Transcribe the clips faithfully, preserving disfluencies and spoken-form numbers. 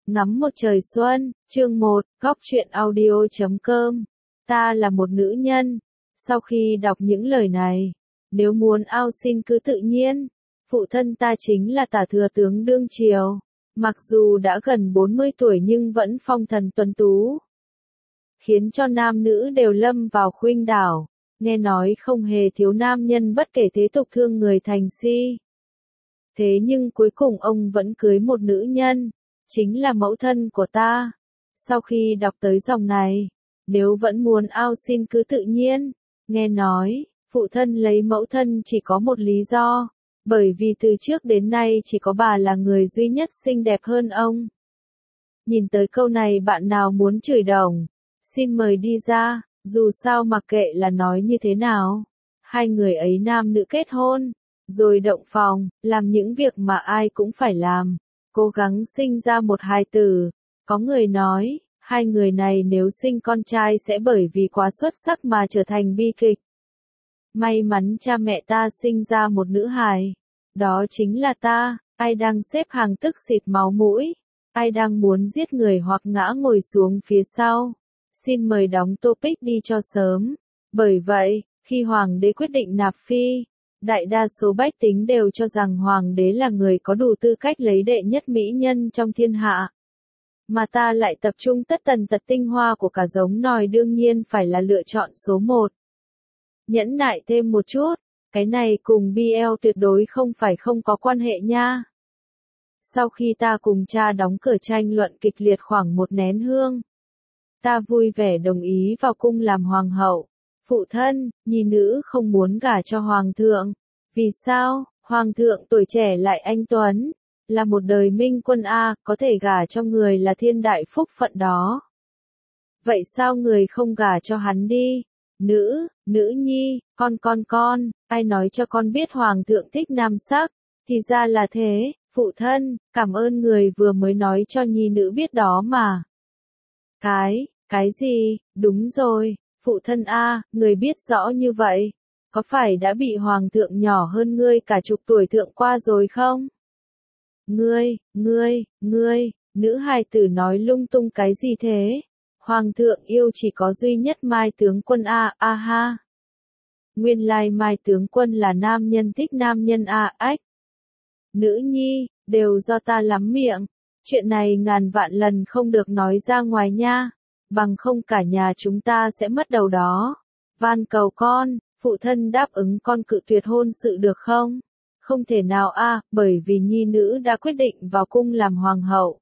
Ngắm một trời xuân, chương một, góc truyện audio chấm com. Ta là một nữ nhân. Sau khi đọc những lời này, nếu muốn ao xin cứ tự nhiên. Phụ thân ta chính là Tả Thừa tướng đương triều. Mặc dù đã gần bốn mươi tuổi nhưng vẫn phong thần tuấn tú. Khiến cho nam nữ đều lâm vào khuynh đảo. Nghe nói không hề thiếu nam nhân bất kể thế tục thương người thành si. Thế nhưng cuối cùng ông vẫn cưới một nữ nhân. Chính là mẫu thân của ta. Sau khi đọc tới dòng này, nếu vẫn muốn ao xin cứ tự nhiên, nghe nói, phụ thân lấy mẫu thân chỉ có một lý do, bởi vì từ trước đến nay chỉ có bà là người duy nhất xinh đẹp hơn ông. Nhìn tới câu này bạn nào muốn chửi đồng, xin mời đi ra, dù sao mặc kệ là nói như thế nào. Hai người ấy nam nữ kết hôn, rồi động phòng, làm những việc mà ai cũng phải làm. Cố gắng sinh ra một hài tử. Có người nói, hai người này nếu sinh con trai sẽ bởi vì quá xuất sắc mà trở thành bi kịch. May mắn cha mẹ ta sinh ra một nữ hài. Đó chính là ta, ai đang xếp hàng tức xịt máu mũi. Ai đang muốn giết người hoặc ngã ngồi xuống phía sau. Xin mời đóng topic đi cho sớm. Bởi vậy, khi hoàng đế quyết định nạp phi, đại đa số bách tính đều cho rằng hoàng đế là người có đủ tư cách lấy đệ nhất mỹ nhân trong thiên hạ. Mà ta lại tập trung tất tần tật tinh hoa của cả giống nòi đương nhiên phải là lựa chọn số một. Nhẫn nại thêm một chút, cái này cùng bê lờ tuyệt đối không phải không có quan hệ nha. Sau khi ta cùng cha đóng cửa tranh luận kịch liệt khoảng một nén hương, ta vui vẻ đồng ý vào cung làm hoàng hậu. Phụ thân, nhi nữ không muốn gả cho hoàng thượng. Vì sao? Hoàng thượng tuổi trẻ lại anh tuấn, là một đời minh quân a, có thể gả cho người là thiên đại phúc phận đó. Vậy sao người không gả cho hắn đi? Nữ, nữ nhi, con con con, ai nói cho con biết hoàng thượng thích nam sắc? Thì ra là thế, phụ thân, cảm ơn người vừa mới nói cho nhi nữ biết đó mà. Cái, cái gì? Đúng rồi. Phụ thân a, người biết rõ như vậy, có phải đã bị hoàng thượng nhỏ hơn ngươi cả chục tuổi thượng qua rồi không? Ngươi, ngươi, ngươi, nữ hài tử nói lung tung cái gì thế? Hoàng thượng yêu chỉ có duy nhất Mai tướng quân a, a ha. Nguyên lai Mai tướng quân là nam nhân thích nam nhân a, ách. Nữ nhi, đều do ta lắm miệng, chuyện này ngàn vạn lần không được nói ra ngoài nha. Bằng không cả nhà chúng ta sẽ mất đầu đó. Van cầu con, phụ thân đáp ứng con cự tuyệt hôn sự được không? Không thể nào a, à, bởi vì nhi nữ đã quyết định vào cung làm hoàng hậu.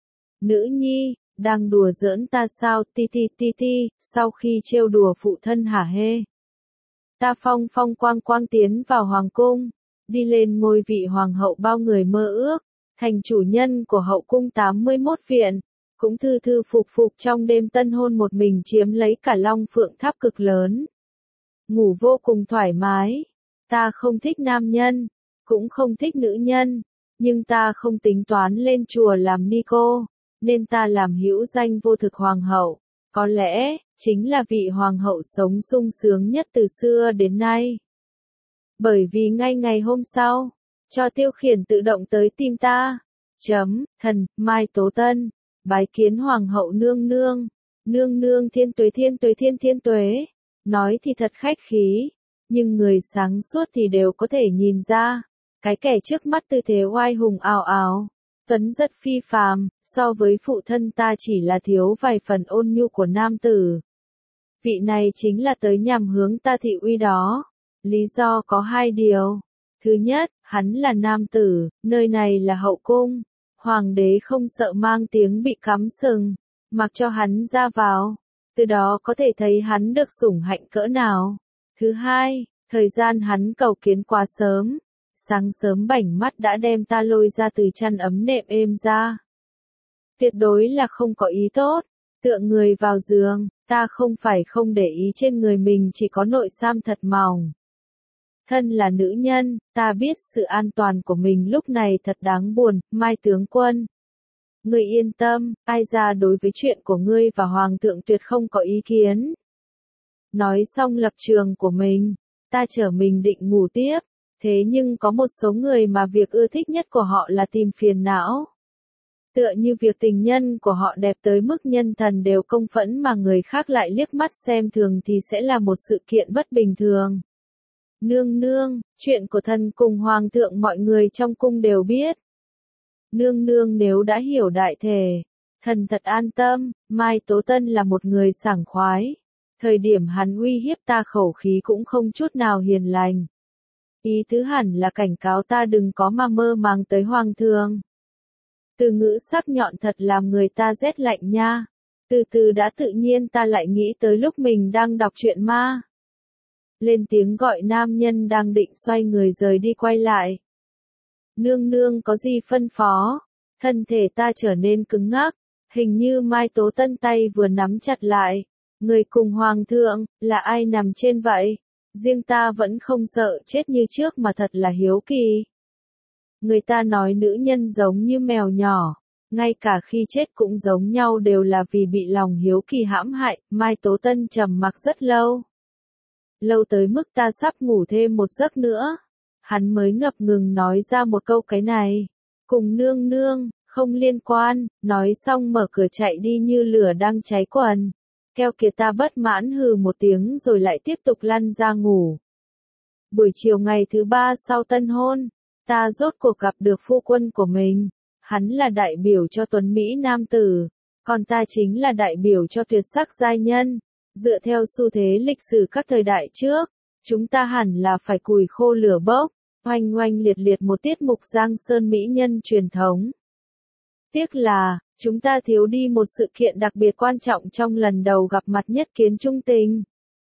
Nữ nhi, đang đùa giỡn ta sao? Ti ti ti ti, sau khi trêu đùa phụ thân hả hê. Ta phong phong quang quang tiến vào hoàng cung, đi lên ngôi vị hoàng hậu bao người mơ ước, thành chủ nhân của hậu cung tám mươi mốt viện. Cũng thư thư phục phục trong đêm tân hôn một mình chiếm lấy cả long phượng tháp cực lớn. Ngủ vô cùng thoải mái. Ta không thích nam nhân, cũng không thích nữ nhân, nhưng ta không tính toán lên chùa làm ni cô, nên ta làm hữu danh vô thực hoàng hậu. Có lẽ, chính là vị hoàng hậu sống sung sướng nhất từ xưa đến nay. Bởi vì ngay ngày hôm sau, cho tiêu khiển tự động tới tìm ta. Chấm, thần, Mai Tố Tân. Bái kiến hoàng hậu nương nương, nương nương thiên tuế thiên tuế thiên thiên tuế, nói thì thật khách khí, nhưng người sáng suốt thì đều có thể nhìn ra, cái kẻ trước mắt tư thế oai hùng ào ào, tuấn rất phi phàm, so với phụ thân ta chỉ là thiếu vài phần ôn nhu của nam tử. Vị này chính là tới nhằm hướng ta thị uy đó, lý do có hai điều, thứ nhất, hắn là nam tử, nơi này là hậu cung. Hoàng đế không sợ mang tiếng bị cắm sừng, mặc cho hắn ra vào, từ đó có thể thấy hắn được sủng hạnh cỡ nào. Thứ hai, thời gian hắn cầu kiến quá sớm, sáng sớm bảnh mắt đã đem ta lôi ra từ chăn ấm nệm êm ra. Tuyệt đối là không có ý tốt, tựa người vào giường, ta không phải không để ý trên người mình chỉ có nội sam thật mỏng. Thân là nữ nhân, ta biết sự an toàn của mình lúc này thật đáng buồn, Mai tướng quân. Ngươi yên tâm, ai ra đối với chuyện của ngươi và hoàng thượng tuyệt không có ý kiến. Nói xong lập trường của mình, ta trở mình định ngủ tiếp, thế nhưng có một số người mà việc ưa thích nhất của họ là tìm phiền não. Tựa như việc tình nhân của họ đẹp tới mức nhân thần đều công phẫn mà người khác lại liếc mắt xem thường thì sẽ là một sự kiện bất bình thường. Nương nương, chuyện của thần cùng hoàng thượng mọi người trong cung đều biết. Nương nương nếu đã hiểu đại thể, thần thật an tâm, Mai Tố Tân là một người sảng khoái. Thời điểm hắn uy hiếp ta khẩu khí cũng không chút nào hiền lành. Ý tứ hẳn là cảnh cáo ta đừng có mà mơ màng tới hoàng thượng. Từ ngữ sắc nhọn thật làm người ta rét lạnh nha. Từ từ đã tự nhiên ta lại nghĩ tới lúc mình đang đọc truyện ma. Lên tiếng gọi nam nhân đang định xoay người rời đi quay lại. Nương nương có gì phân phó? Thân thể ta trở nên cứng ngắc, hình như Mai Tố Tân tay vừa nắm chặt lại. Người cùng hoàng thượng, là ai nằm trên vậy? Riêng ta vẫn không sợ chết như trước mà thật là hiếu kỳ. Người ta nói nữ nhân giống như mèo nhỏ, ngay cả khi chết cũng giống nhau đều là vì bị lòng hiếu kỳ hãm hại. Mai Tố Tân trầm mặc rất lâu. Lâu tới mức ta sắp ngủ thêm một giấc nữa. Hắn mới ngập ngừng nói ra một câu cái này. Cùng nương nương, không liên quan, nói xong mở cửa chạy đi như lửa đang cháy quần. Keo kiệt ta bất mãn hừ một tiếng rồi lại tiếp tục lăn ra ngủ. Buổi chiều ngày thứ ba sau tân hôn, ta rốt cuộc gặp được phu quân của mình. Hắn là đại biểu cho tuấn Mỹ nam tử, còn ta chính là đại biểu cho tuyệt sắc giai nhân. Dựa theo xu thế lịch sử các thời đại trước, chúng ta hẳn là phải cùi khô lửa bốc, oanh oanh liệt liệt một tiết mục Giang Sơn mỹ nhân truyền thống. Tiếc là, chúng ta thiếu đi một sự kiện đặc biệt quan trọng trong lần đầu gặp mặt nhất kiến trung tình.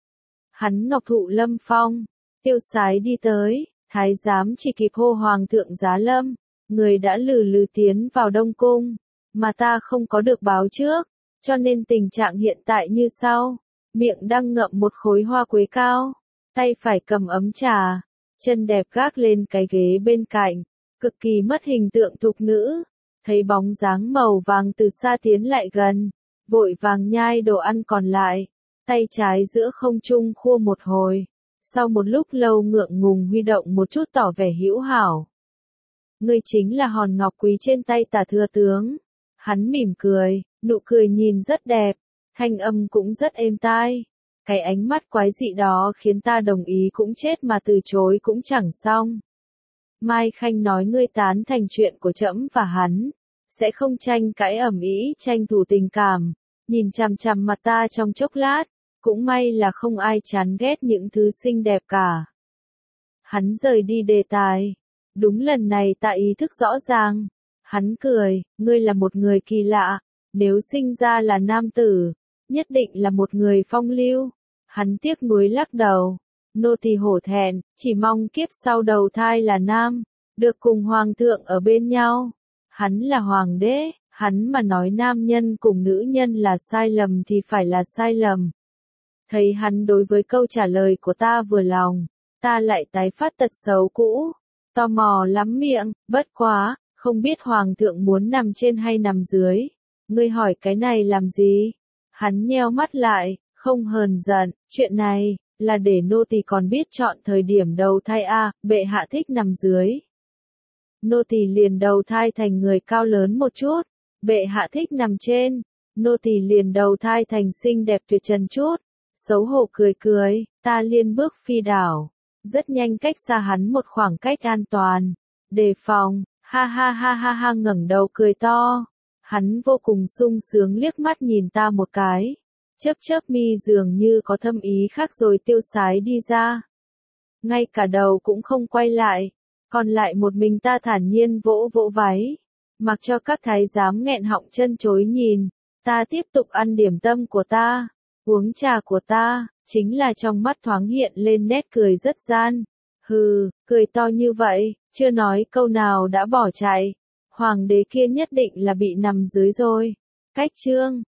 Hắn ngọc thụ lâm phong, tiêu sái đi tới, thái giám chỉ kịp hô hoàng thượng giá lâm, người đã lừ lừ tiến vào đông cung, mà ta không có được báo trước, cho nên tình trạng hiện tại như sau, miệng đang ngậm một khối hoa quế cao, tay phải cầm ấm trà, chân đẹp gác lên cái ghế bên cạnh, cực kỳ mất hình tượng thục nữ. Thấy bóng dáng màu vàng từ xa tiến lại gần, vội vàng nhai đồ ăn còn lại, tay trái giữa không trung khua một hồi, sau một lúc lâu ngượng ngùng huy động một chút tỏ vẻ hữu hảo. Ngươi chính là hòn ngọc quý trên tay tả thừa tướng. Hắn mỉm cười, nụ cười nhìn rất đẹp, thanh âm cũng rất êm tai. Cái ánh mắt quái dị đó khiến ta đồng ý cũng chết mà từ chối cũng chẳng xong. Mai Khanh nói ngươi tán thành chuyện của trẫm và hắn, sẽ không tranh cãi ầm ĩ tranh thủ tình cảm, nhìn chằm chằm mặt ta trong chốc lát, cũng may là không ai chán ghét những thứ xinh đẹp cả. Hắn rời đi đề tài, đúng lần này ta ý thức rõ ràng, hắn cười, ngươi là một người kỳ lạ, nếu sinh ra là nam tử, nhất định là một người phong lưu. Hắn tiếc nuối lắc đầu. Nô tỳ hổ thẹn, chỉ mong kiếp sau đầu thai là nam, được cùng hoàng thượng ở bên nhau. Hắn là hoàng đế, hắn mà nói nam nhân cùng nữ nhân là sai lầm thì phải là sai lầm. Thấy hắn đối với câu trả lời của ta vừa lòng, ta lại tái phát tật xấu cũ. Tò mò lắm miệng, bất quá, không biết hoàng thượng muốn nằm trên hay nằm dưới. Ngươi hỏi cái này làm gì? Hắn nheo mắt lại, không hờn giận, chuyện này là để nô tỳ còn biết chọn thời điểm đầu thai a, à, bệ hạ thích nằm dưới. Nô tỳ liền đầu thai thành người cao lớn một chút, bệ hạ thích nằm trên, nô tỳ liền đầu thai thành xinh đẹp tuyệt trần chút. Xấu hổ cười cười, ta liên bước phi đảo, rất nhanh cách xa hắn một khoảng cách an toàn. Đề phòng, ha ha ha ha ha ngẩng đầu cười to. Hắn vô cùng sung sướng liếc mắt nhìn ta một cái. Chớp chớp mi dường như có thâm ý khác rồi tiêu sái đi ra. Ngay cả đầu cũng không quay lại, còn lại một mình ta thản nhiên vỗ vỗ váy, mặc cho các thái giám nghẹn họng chân chối nhìn. Ta tiếp tục ăn điểm tâm của ta, uống trà của ta, chính là trong mắt thoáng hiện lên nét cười rất gian. Hừ, cười to như vậy, chưa nói câu nào đã bỏ chạy. Hoàng đế kia nhất định là bị nằm dưới rồi. Cách chương